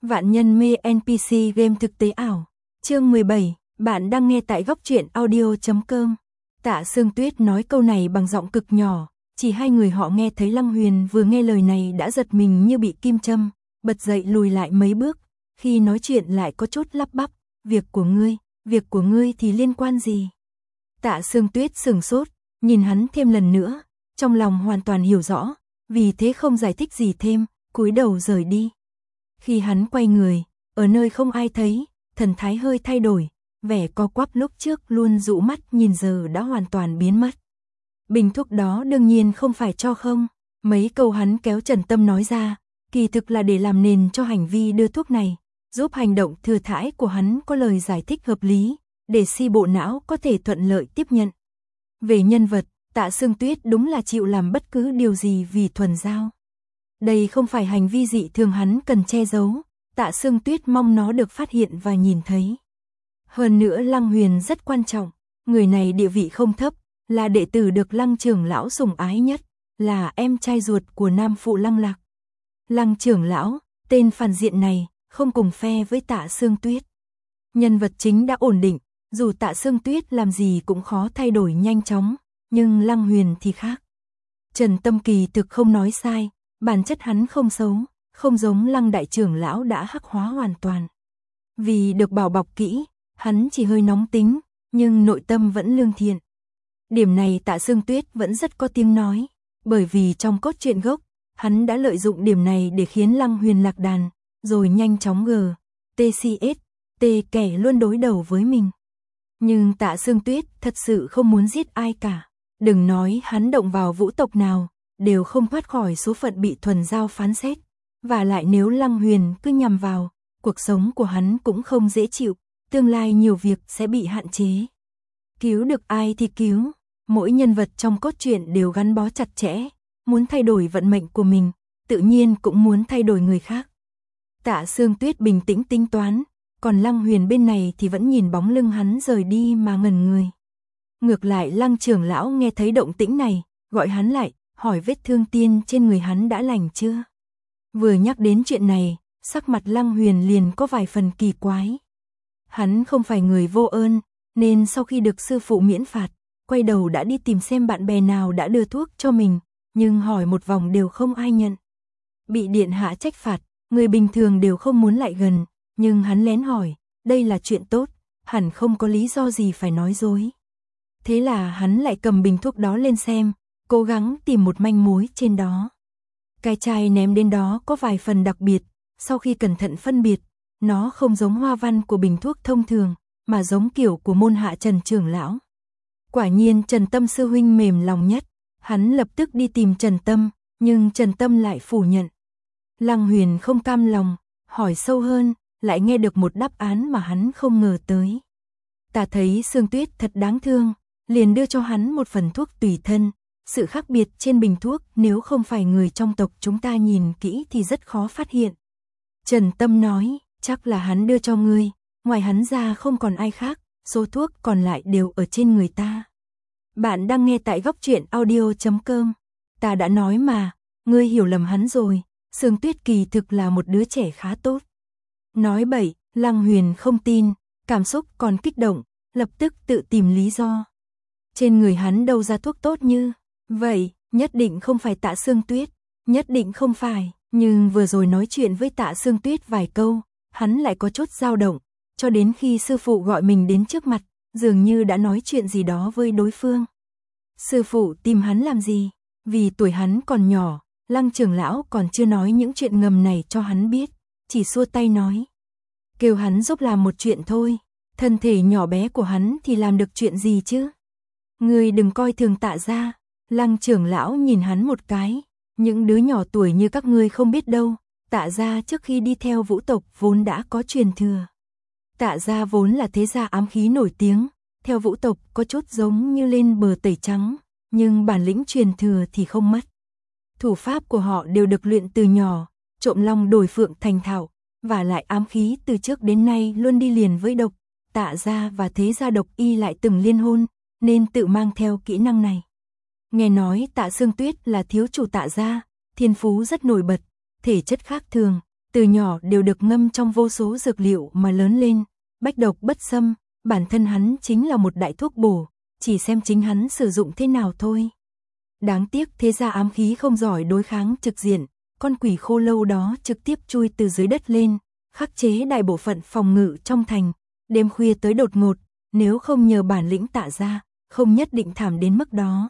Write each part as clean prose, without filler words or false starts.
Vạn nhân mê NPC game thực tế ảo. Chương 17, bạn đang nghe tại góc truyện audio.com. Tạ Sương Tuyết nói câu này bằng giọng cực nhỏ, chỉ hai người họ nghe thấy. Lăng Huyền vừa nghe lời này đã giật mình như bị kim châm, bật dậy lùi lại mấy bước, khi nói chuyện lại có chút lắp bắp, việc của ngươi thì liên quan gì? Tạ Sương Tuyết sửng sốt, nhìn hắn thêm lần nữa, trong lòng hoàn toàn hiểu rõ, vì thế không giải thích gì thêm, cúi đầu rời đi. Khi hắn quay người, ở nơi không ai thấy, thần thái hơi thay đổi, vẻ co quắp lúc trước luôn dụ mắt nhìn giờ đã hoàn toàn biến mất. Bình thuốc đó đương nhiên không phải cho không, mấy câu hắn kéo Trần Tâm nói ra, kỳ thực là để làm nền cho hành vi đưa thuốc này, giúp hành động thừa thãi của hắn có lời giải thích hợp lý, để si bộ não có thể thuận lợi tiếp nhận. Về nhân vật, Tạ Sương Tuyết đúng là chịu làm bất cứ điều gì vì thuần giao. Đây không phải hành vi dị thường hắn cần che giấu, Tạ Sương Tuyết mong nó được phát hiện và nhìn thấy. Hơn nữa Lăng Huyền rất quan trọng, người này địa vị không thấp, là đệ tử được Lăng trưởng lão sủng ái nhất, là em trai ruột của nam phụ Lăng Lạc. Lăng trưởng lão, tên phản diện này, không cùng phe với Tạ Sương Tuyết. Nhân vật chính đã ổn định, dù Tạ Sương Tuyết làm gì cũng khó thay đổi nhanh chóng, nhưng Lăng Huyền thì khác. Trần Tâm kỳ thực không nói sai, bản chất hắn không xấu, không giống Lăng đại trưởng lão đã hắc hóa hoàn toàn. Vì được bảo bọc kỹ, hắn chỉ hơi nóng tính, nhưng nội tâm vẫn lương thiện. Điểm này Tạ Sương Tuyết vẫn rất có tiếng nói, bởi vì trong cốt truyện gốc, hắn đã lợi dụng điểm này để khiến Lăng Huyền lạc đàn, rồi nhanh chóng TCS kẻ luôn đối đầu với mình. Nhưng Tạ Sương Tuyết thật sự không muốn giết ai cả, đừng nói hắn động vào vũ tộc nào, đều không thoát khỏi số phận bị thuần giao phán xét. Và lại nếu Lăng Huyền cứ nhằm vào, cuộc sống của hắn cũng không dễ chịu, tương lai nhiều việc sẽ bị hạn chế. Cứu được ai thì cứu, mỗi nhân vật trong cốt truyện đều gắn bó chặt chẽ, muốn thay đổi vận mệnh của mình, tự nhiên cũng muốn thay đổi người khác. Tạ Sương Tuyết bình tĩnh tính toán, còn Lăng Huyền bên này thì vẫn nhìn bóng lưng hắn rời đi mà ngẩn người. Ngược lại Lăng trưởng lão nghe thấy động tĩnh này, gọi hắn lại, hỏi vết thương tiên trên người hắn đã lành chưa. Vừa nhắc đến chuyện này, sắc mặt Lăng Huyền liền có vài phần kỳ quái. Hắn không phải người vô ơn, nên sau khi được sư phụ miễn phạt, quay đầu đã đi tìm xem bạn bè nào đã đưa thuốc cho mình, nhưng hỏi một vòng đều không ai nhận. Bị điện hạ trách phạt, người bình thường đều không muốn lại gần, nhưng hắn lén hỏi, đây là chuyện tốt, hẳn không có lý do gì phải nói dối. Thế là hắn lại cầm bình thuốc đó lên xem, cố gắng tìm một manh mối trên đó. Cái chai ném đến đó có vài phần đặc biệt, sau khi cẩn thận phân biệt, nó không giống hoa văn của bình thuốc thông thường, mà giống kiểu của môn hạ Trần trưởng lão. Quả nhiên Trần Tâm sư huynh mềm lòng nhất, hắn lập tức đi tìm Trần Tâm, nhưng Trần Tâm lại phủ nhận. Lăng Huyền không cam lòng, hỏi sâu hơn, lại nghe được một đáp án mà hắn không ngờ tới. Ta thấy Sương Tuyết thật đáng thương, liền đưa cho hắn một phần thuốc tùy thân. Sự khác biệt trên bình thuốc nếu không phải người trong tộc chúng ta nhìn kỹ thì rất khó phát hiện. Trần Tâm nói, chắc là hắn đưa cho ngươi, ngoài hắn ra không còn ai khác, số thuốc còn lại đều ở trên người ta. Bạn đang nghe tại góc truyện audio.com. Ta đã nói mà, ngươi hiểu lầm hắn rồi, Sương Tuyết kỳ thực là một đứa trẻ khá tốt. Nói bậy, Lăng Huyền không tin, cảm xúc còn kích động, lập tức tự tìm lý do. Trên người hắn đâu ra thuốc tốt như vậy, nhất định không phải Tạ Sương Tuyết, nhất định không phải, nhưng vừa rồi nói chuyện với Tạ Sương Tuyết vài câu, hắn lại có chút dao động, cho đến khi sư phụ gọi mình đến trước mặt, dường như đã nói chuyện gì đó với đối phương. Sư phụ tìm hắn làm gì? Vì tuổi hắn còn nhỏ, Lăng trưởng lão còn chưa nói những chuyện ngầm này cho hắn biết, chỉ xua tay nói. Kêu hắn giúp làm một chuyện thôi, thân thể nhỏ bé của hắn thì làm được chuyện gì chứ? Ngươi đừng coi thường Tạ gia. Lăng trưởng lão nhìn hắn một cái, những đứa nhỏ tuổi như các ngươi không biết đâu, Tạ gia trước khi đi theo vũ tộc vốn đã có truyền thừa. Tạ gia vốn là thế gia ám khí nổi tiếng, theo vũ tộc có chút giống như lên bờ tẩy trắng, nhưng bản lĩnh truyền thừa thì không mất. Thủ pháp của họ đều được luyện từ nhỏ, trộm long đổi phượng thành thạo, và lại ám khí từ trước đến nay luôn đi liền với độc. Tạ gia và thế gia độc y lại từng liên hôn, nên tự mang theo kỹ năng này. Nghe nói Tạ Sương Tuyết là thiếu chủ Tạ gia, thiên phú rất nổi bật, thể chất khác thường, từ nhỏ đều được ngâm trong vô số dược liệu mà lớn lên, bách độc bất xâm, bản thân hắn chính là một đại thuốc bổ, chỉ xem chính hắn sử dụng thế nào thôi. Đáng tiếc thế gia ám khí không giỏi đối kháng trực diện, con quỷ khô lâu đó trực tiếp chui từ dưới đất lên, khắc chế đại bộ phận phòng ngự trong thành, đêm khuya tới đột ngột, nếu không nhờ bản lĩnh Tạ gia, không nhất định thảm đến mức đó.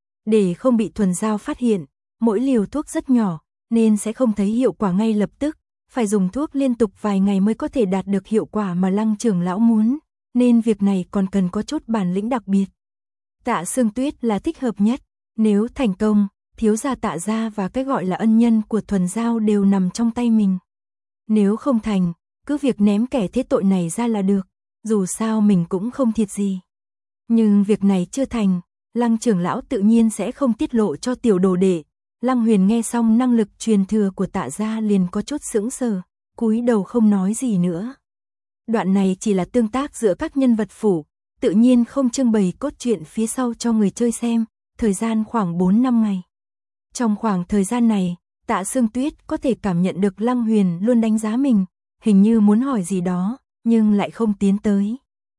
Để không bị Thuần Giao phát hiện, mỗi liều thuốc rất nhỏ, nên sẽ không thấy hiệu quả ngay lập tức, phải dùng thuốc liên tục vài ngày mới có thể đạt được hiệu quả mà Lăng trưởng lão muốn, nên việc này còn cần có chút bản lĩnh đặc biệt. Tạ Sương Tuyết là thích hợp nhất, nếu thành công, thiếu gia Tạ gia và cái gọi là ân nhân của Thuần Giao đều nằm trong tay mình. Nếu không thành, cứ việc ném kẻ thế tội này ra là được, dù sao mình cũng không thiệt gì. Nhưng việc này chưa thành, Lăng trưởng lão tự nhiên sẽ không tiết lộ cho tiểu đồ đệ. Lăng Huyền nghe xong năng lực truyền thừa của Tạ gia liền có chút sững sờ, cúi đầu không nói gì nữa. Đoạn này chỉ là tương tác giữa các nhân vật phủ, tự nhiên không trưng bày cốt truyện phía sau cho người chơi xem, thời gian khoảng 4-5 ngày. Trong khoảng thời gian này, Tạ Sương Tuyết có thể cảm nhận được Lăng Huyền luôn đánh giá mình, hình như muốn hỏi gì đó, nhưng lại không tiến tới.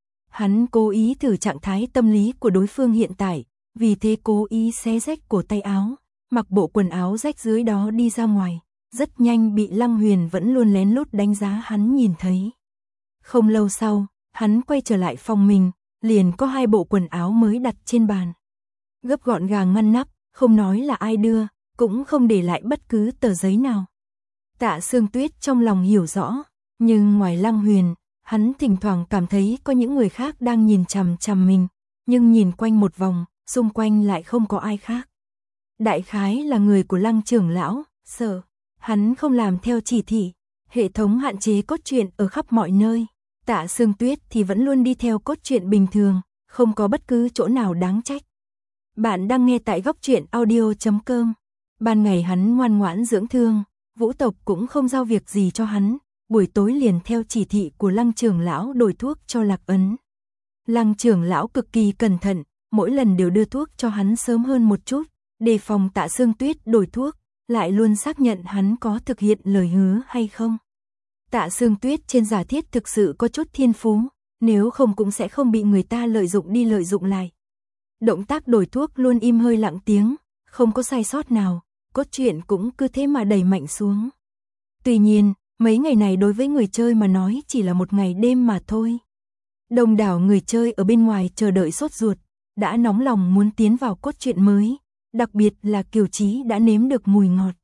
Hắn cố ý thử trạng thái tâm lý của đối phương hiện tại, vì thế cố ý xé rách cổ tay áo, mặc bộ quần áo rách dưới đó đi ra ngoài, rất nhanh bị Lăng Huyền vẫn luôn lén lút đánh giá hắn nhìn thấy. Không lâu sau, hắn quay trở lại phòng mình, liền có 2 bộ quần áo mới đặt trên bàn. Gấp gọn gàng ngăn nắp, không nói là ai đưa, cũng không để lại bất cứ tờ giấy nào. Tạ Sương Tuyết trong lòng hiểu rõ, nhưng ngoài Lăng Huyền, hắn thỉnh thoảng cảm thấy có những người khác đang nhìn chằm chằm mình, nhưng nhìn quanh một vòng, xung quanh lại không có ai khác. Đại khái là người của Lăng trưởng lão, sợ hắn không làm theo chỉ thị, hệ thống hạn chế cốt truyện ở khắp mọi nơi. Tạ Sương Tuyết thì vẫn luôn đi theo cốt truyện bình thường, không có bất cứ chỗ nào đáng trách. Bạn đang nghe tại Góc Truyện Audio.com. Ban ngày hắn ngoan ngoãn dưỡng thương, Vũ tộc cũng không giao việc gì cho hắn, buổi tối liền theo chỉ thị của Lăng trưởng lão đổi thuốc cho Lạc Ấn. Lăng trưởng lão cực kỳ cẩn thận, mỗi lần đều đưa thuốc cho hắn sớm hơn một chút, đề phòng Tạ Sương Tuyết đổi thuốc, lại luôn xác nhận hắn có thực hiện lời hứa hay không. Tạ Sương Tuyết trên giả thiết thực sự có chút thiên phú, nếu không cũng sẽ không bị người ta lợi dụng đi lợi dụng lại. Động tác đổi thuốc luôn im hơi lặng tiếng, không có sai sót nào, cốt truyện cũng cứ thế mà đẩy mạnh xuống. Tuy nhiên, mấy ngày này đối với người chơi mà nói chỉ là một ngày đêm mà thôi. Đông đảo người chơi ở bên ngoài chờ đợi sốt ruột, đã nóng lòng muốn tiến vào cốt truyện mới, đặc biệt là Kiều Chí đã nếm được mùi ngọt.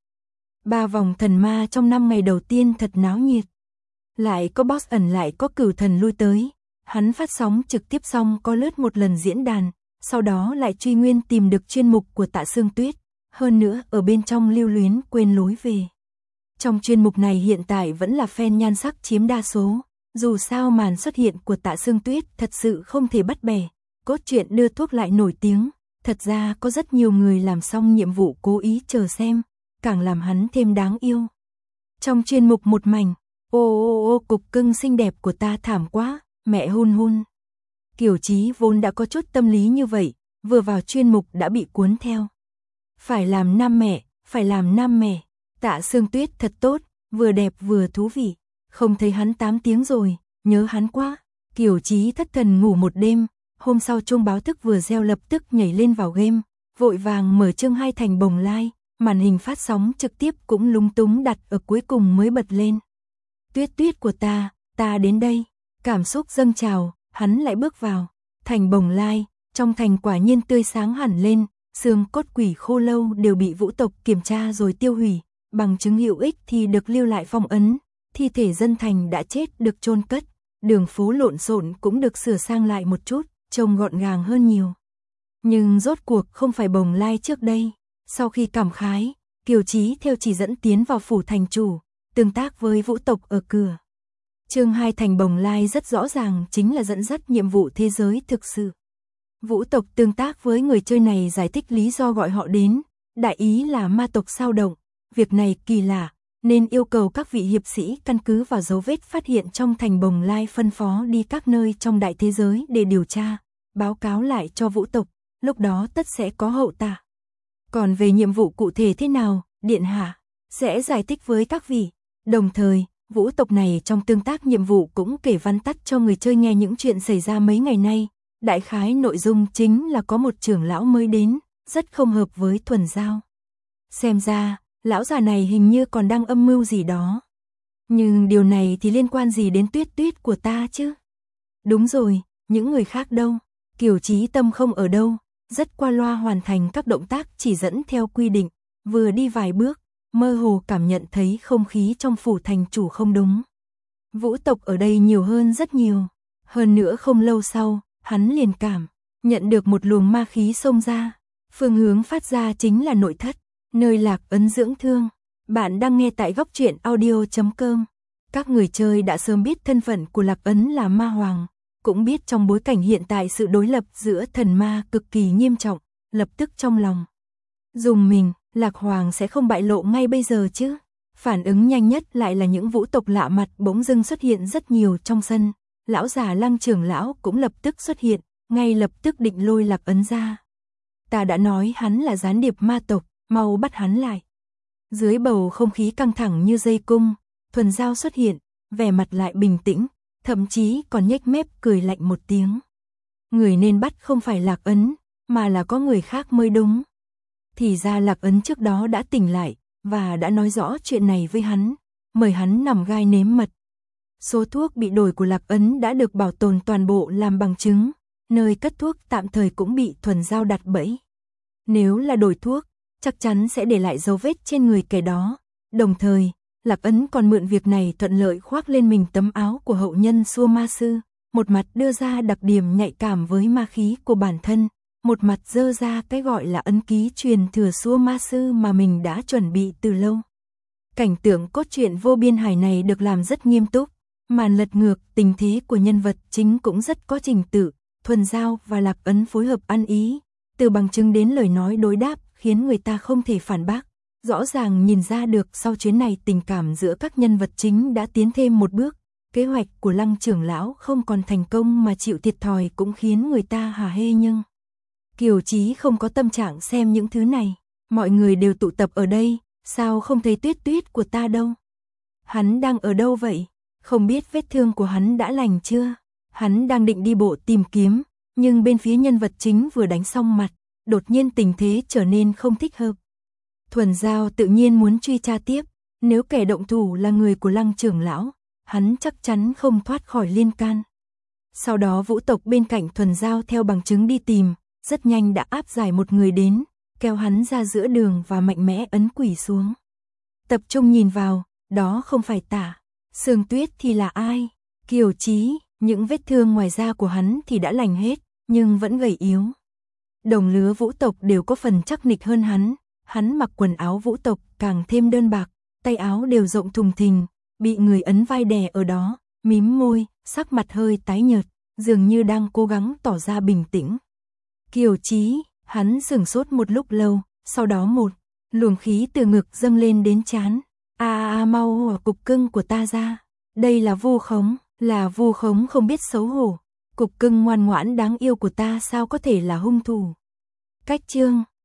3 vòng thần ma trong 5 ngày đầu tiên thật náo nhiệt. Lại có boss ẩn lại có cửu thần lui tới, hắn phát sóng trực tiếp xong có lướt một lần diễn đàn, sau đó lại truy nguyên tìm được chuyên mục của Tạ Sương Tuyết, hơn nữa ở bên trong lưu luyến quên lối về. Trong chuyên mục này hiện tại vẫn là fan nhan sắc chiếm đa số, dù sao màn xuất hiện của Tạ Sương Tuyết thật sự không thể bắt bẻ, cốt truyện đưa thuốc lại nổi tiếng, thật ra có rất nhiều người làm xong nhiệm vụ cố ý chờ xem, càng làm hắn thêm đáng yêu. Trong chuyên mục một mảnh, ô cục cưng xinh đẹp của ta thảm quá, mẹ hun hun. Kiều Chí vốn đã có chút tâm lý như vậy, vừa vào chuyên mục đã bị cuốn theo. Phải làm nam mẹ, phải làm nam mẹ. Tạ Sương Tuyết thật tốt, vừa đẹp vừa thú vị. Không thấy hắn 8 tiếng rồi, nhớ hắn quá. Kiều Chí thất thần ngủ một đêm, hôm sau chuông báo thức vừa reo lập tức nhảy lên vào game, vội vàng mở chương 2 thành bồng lai, màn hình phát sóng trực tiếp cũng lúng túng đặt ở cuối cùng mới bật lên. Tuyết tuyết của ta đến đây. Cảm xúc dâng trào, hắn lại bước vào. Thành bồng lai, trong thành quả nhiên tươi sáng hẳn lên, xương cốt quỷ khô lâu đều bị Vũ tộc kiểm tra rồi tiêu hủy, bằng chứng hữu ích thì được lưu lại phong ấn, thi thể dân thành đã chết được chôn cất, đường phố lộn xộn cũng được sửa sang lại một chút, trông gọn gàng hơn nhiều. Nhưng rốt cuộc không phải bồng lai trước đây, sau khi cảm khái, Kiều Chí theo chỉ dẫn tiến vào phủ thành chủ, tương tác với Vũ tộc ở cửa. Chương 2 thành bồng lai rất rõ ràng chính là dẫn dắt nhiệm vụ thế giới thực sự. Vũ tộc tương tác với người chơi này giải thích lý do gọi họ đến, đại ý là ma tộc sao động, việc này kỳ lạ, nên yêu cầu các vị hiệp sĩ căn cứ vào dấu vết phát hiện trong thành bồng lai phân phó đi các nơi trong đại thế giới để điều tra, báo cáo lại cho Vũ tộc, lúc đó tất sẽ có hậu tạ. Còn về nhiệm vụ cụ thể thế nào, điện hạ sẽ giải thích với các vị. Đồng thời, vũ tộc này trong tương tác nhiệm vụ cũng kể vắn tắt cho người chơi nghe những chuyện xảy ra mấy ngày nay. Đại khái nội dung chính là có một trưởng lão mới đến, rất không hợp với Thuần Giao. Xem ra, lão già này hình như còn đang âm mưu gì đó. Nhưng điều này thì liên quan gì đến Tuyết Tuyết của ta chứ? Đúng rồi, những người khác đâu? Kiều Chí Tâm không ở đâu, rất qua loa hoàn thành các động tác chỉ dẫn theo quy định, vừa đi vài bước, mơ hồ cảm nhận thấy không khí trong phủ thành chủ không đúng. Vũ tộc ở đây nhiều hơn rất nhiều, hơn nữa không lâu sau, hắn liền cảm nhận được một luồng ma khí xông ra, phương hướng phát ra chính là nội thất, nơi Lạc Ấn dưỡng thương. Bạn đang nghe tại góc truyện audio.com. Các người chơi đã sớm biết thân phận của Lạc Ấn là ma hoàng, cũng biết trong bối cảnh hiện tại sự đối lập giữa thần ma cực kỳ nghiêm trọng, lập tức trong lòng dùng mình, Lạc Hoàng sẽ không bại lộ ngay bây giờ chứ. Phản ứng nhanh nhất lại là những vũ tộc lạ mặt bỗng dưng xuất hiện rất nhiều trong sân. Lão già Lăng trưởng lão cũng lập tức xuất hiện, ngay lập tức định lôi Lạc Ấn ra. Ta đã nói hắn là gián điệp ma tộc, mau bắt hắn lại. Dưới bầu không khí căng thẳng như dây cung, Thuần Giao xuất hiện, vẻ mặt lại bình tĩnh, thậm chí còn nhếch mép cười lạnh một tiếng. Người nên bắt không phải Lạc Ấn, mà là có người khác mới đúng. Thì ra Lạc Ấn trước đó đã tỉnh lại, và đã nói rõ chuyện này với hắn, mời hắn nằm gai nếm mật. Số thuốc bị đổi của Lạc Ấn đã được bảo tồn toàn bộ làm bằng chứng, nơi cất thuốc tạm thời cũng bị Thuần Giao đặt bẫy. Nếu là đổi thuốc, chắc chắn sẽ để lại dấu vết trên người kẻ đó. Đồng thời, Lạc Ấn còn mượn việc này thuận lợi khoác lên mình tấm áo của hậu nhân Xua Ma Sư, một mặt đưa ra đặc điểm nhạy cảm với ma khí của bản thân, một mặt dơ ra cái gọi là ấn ký truyền thừa Xua Ma Sư mà mình đã chuẩn bị từ lâu. Cảnh tượng cốt truyện vô biên hải này được làm rất nghiêm túc, màn lật ngược tình thế của nhân vật chính cũng rất có trình tự, Thuần Giao và Lạc Ấn phối hợp ăn ý, từ bằng chứng đến lời nói đối đáp khiến người ta không thể phản bác. Rõ ràng nhìn ra được sau chuyến này tình cảm giữa các nhân vật chính đã tiến thêm một bước, kế hoạch của Lăng trưởng lão không còn thành công mà chịu thiệt thòi cũng khiến người ta hả hê nhưng Kiều Chí không có tâm trạng xem những thứ này, mọi người đều tụ tập ở đây, sao không thấy Tuyết Tuyết của ta đâu? Hắn đang ở đâu vậy? Không biết vết thương của hắn đã lành chưa? Hắn đang định đi bộ tìm kiếm, nhưng bên phía nhân vật chính vừa đánh xong mặt, đột nhiên tình thế trở nên không thích hợp. Thuần Giao tự nhiên muốn truy tra tiếp, nếu kẻ động thủ là người của Lăng trưởng lão, hắn chắc chắn không thoát khỏi liên can. Sau đó vũ tộc bên cạnh Thuần Giao theo bằng chứng đi tìm, rất nhanh đã áp giải một người đến, kéo hắn ra giữa đường và mạnh mẽ ấn quỷ xuống. Tập trung nhìn vào, đó không phải Tả Sương Tuyết thì là ai? Kiều Chí, những vết thương ngoài da của hắn thì đã lành hết, nhưng vẫn gầy yếu. Đồng lứa vũ tộc đều có phần chắc nịch hơn hắn mặc quần áo vũ tộc càng thêm đơn bạc, tay áo đều rộng thùng thình, bị người ấn vai đè ở đó, mím môi, sắc mặt hơi tái nhợt, dường như đang cố gắng tỏ ra bình tĩnh. Kiều Chí, hắn sửng sốt một lúc lâu, sau đó một luồng khí từ ngực dâng lên đến trán. Mau cục cưng của ta ra. Đây là vu khống không biết xấu hổ. Cục cưng ngoan ngoãn đáng yêu của ta sao có thể là hung thủ. Cách chương